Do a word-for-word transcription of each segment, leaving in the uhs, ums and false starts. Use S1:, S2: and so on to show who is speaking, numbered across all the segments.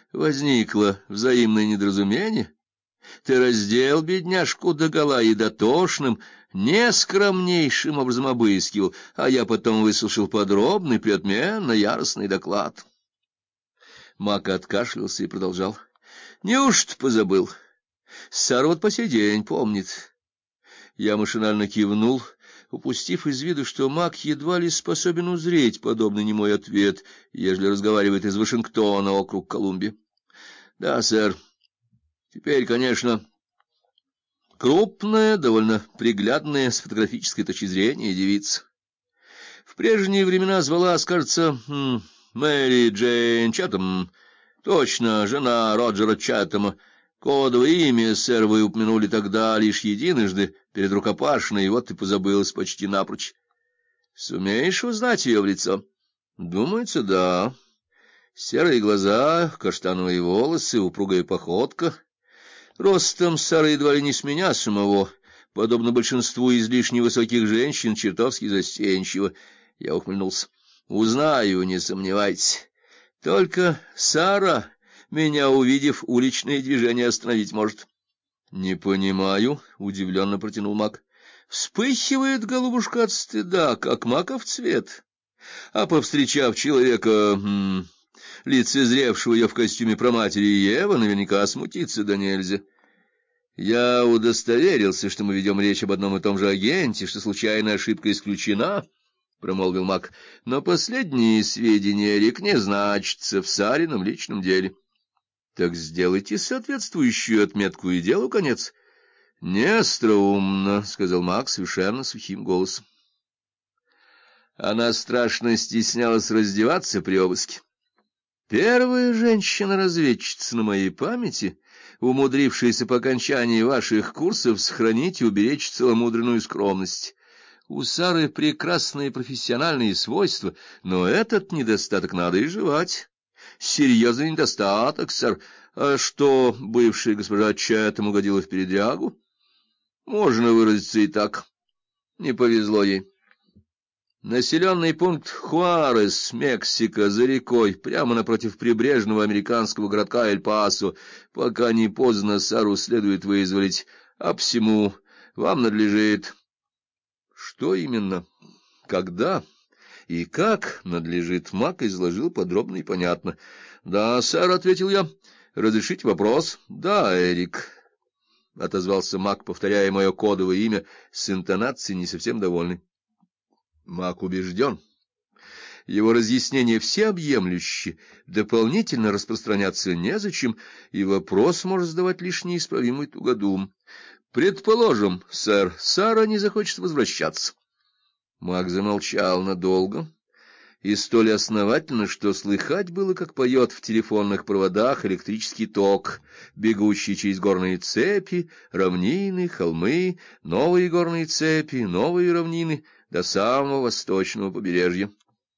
S1: возникло взаимное недоразумение. Ты раздел бедняжку догола и дотошным, нескромнейшим образом обыскивал, а я потом выслушал подробный, преотменно яростный доклад. Мак откашлялся и продолжал. Неужто позабыл? Сара вот по сей день помнит. Я машинально кивнул, упустив из виду, что Мак едва ли способен узреть подобный немой ответ, ежели разговаривает из Вашингтона, округ Колумбия. Да, сэр. Теперь, конечно, крупная, довольно приглядная с фотографической точки зрения девица. В прежние времена звалась, кажется, Мэри Джейн Чатам. Точно, жена Роджера Чатама. Кодовое имя, сэр, вы упомянули тогда лишь единожды перед рукопашной, и вот ты позабылась почти напрочь. Сумеешь узнать ее в лицо? Думается, да. Серые глаза, каштановые волосы, упругая походка. Ростом Сара едва ли не с меня самого, подобно большинству излишне высоких женщин, чертовски застенчива. Я ухмыльнулся. Узнаю, не сомневайтесь. Только Сара, меня увидев, уличное движение остановить может. Не понимаю, удивленно протянул Мак. Вспыхивает голубушка от стыда, как маков цвет. А повстречав человека, м, лицезревшего ее в костюме праматери Евы, наверняка смутится да нельзя. Я удостоверился, что мы ведем речь об одном и том же агенте, что случайная ошибка исключена, — промолвил Мак. Но последние сведения, Рик, не значатся в Сарином личном деле. Так сделайте соответствующую отметку, и делу конец. — Не остроумно, — сказал Мак совершенно сухим голосом. Она страшно стеснялась раздеваться при обыске. Первая женщина-разведчица на моей памяти, умудрившаяся по окончании ваших курсов сохранить и уберечь целомудренную скромность. У Сары прекрасные профессиональные свойства, но этот недостаток надо изживать. Серьезный недостаток, сэр. А что бывшая госпожа Чэтам угодила в передрягу? Можно выразиться и так. Не повезло ей. Населенный пункт Хуарес, Мексика, за рекой, прямо напротив прибрежного американского городка Эль-Пасо. Пока не поздно, Сару следует вызволить, а посему вам надлежит... Что именно, когда и как надлежит, Мак изложил подробно и понятно. — Да, сэр, — ответил я. — Разрешите вопрос? — Да, Эрик, — отозвался Мак, повторяя мое кодовое имя с интонацией не совсем довольной. Мак убежден. Его разъяснения всеобъемлющие, дополнительно распространяться незачем, и вопрос может задавать лишь неисправимый тугодум. Предположим, сэр, Сара не захочет возвращаться. Мак замолчал надолго, и столь основательно, что слыхать было, как поет в телефонных проводах электрический ток, бегущий через горные цепи, равнины, холмы, новые горные цепи, новые равнины до самого восточного побережья.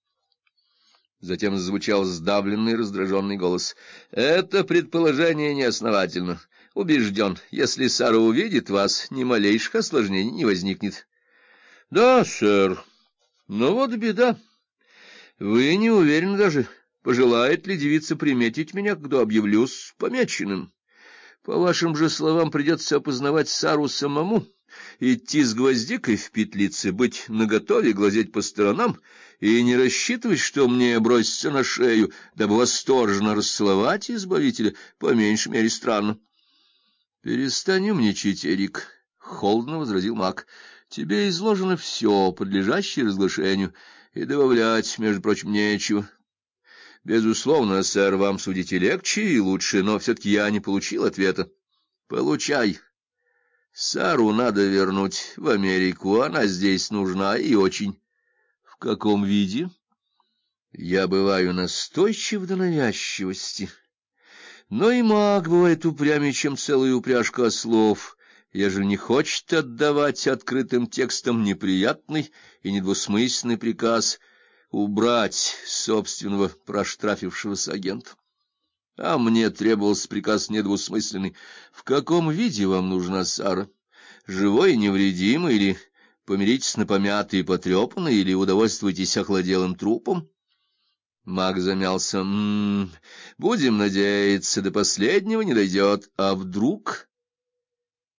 S1: Затем зазвучал сдавленный, раздраженный голос. — Это предположение неосновательно. Убежден, если Сара увидит вас, ни малейших осложнений не возникнет. — Да, сэр. Но вот беда. Вы не уверены даже, пожелает ли девица приметить меня, когда объявлюсь помеченным. По вашим же словам, придется опознавать Сару самому, идти с гвоздикой в петлице, быть наготове, глазеть по сторонам и не рассчитывать, что мне бросится на шею, дабы восторженно расцеловать избавителя, по меньшей мере странно. — Перестань умничать, Эрик, — холодно возразил Мак. — Тебе изложено все, подлежащее разглашению, и добавлять, между прочим, нечего. Безусловно, сэр, вам судить и легче, и лучше, но все-таки я не получил ответа. Получай. Сару надо вернуть в Америку, она здесь нужна и очень. В каком виде? Я бываю настойчив до навязчивости. Но и маг бывает упрямее, чем целая упряжка ослов, ежели не хочет отдавать открытым текстом неприятный и недвусмысленный приказ убрать собственного проштрафившегося агента. А мне требовался приказ недвусмысленный. В каком виде вам нужна Сара? Живой и невредимый, или помиритесь на помятой и потрепанной, или удовольствуйтесь охладелым трупом? Маг замялся. «М-м, будем надеяться, до последнего не дойдет. А вдруг...»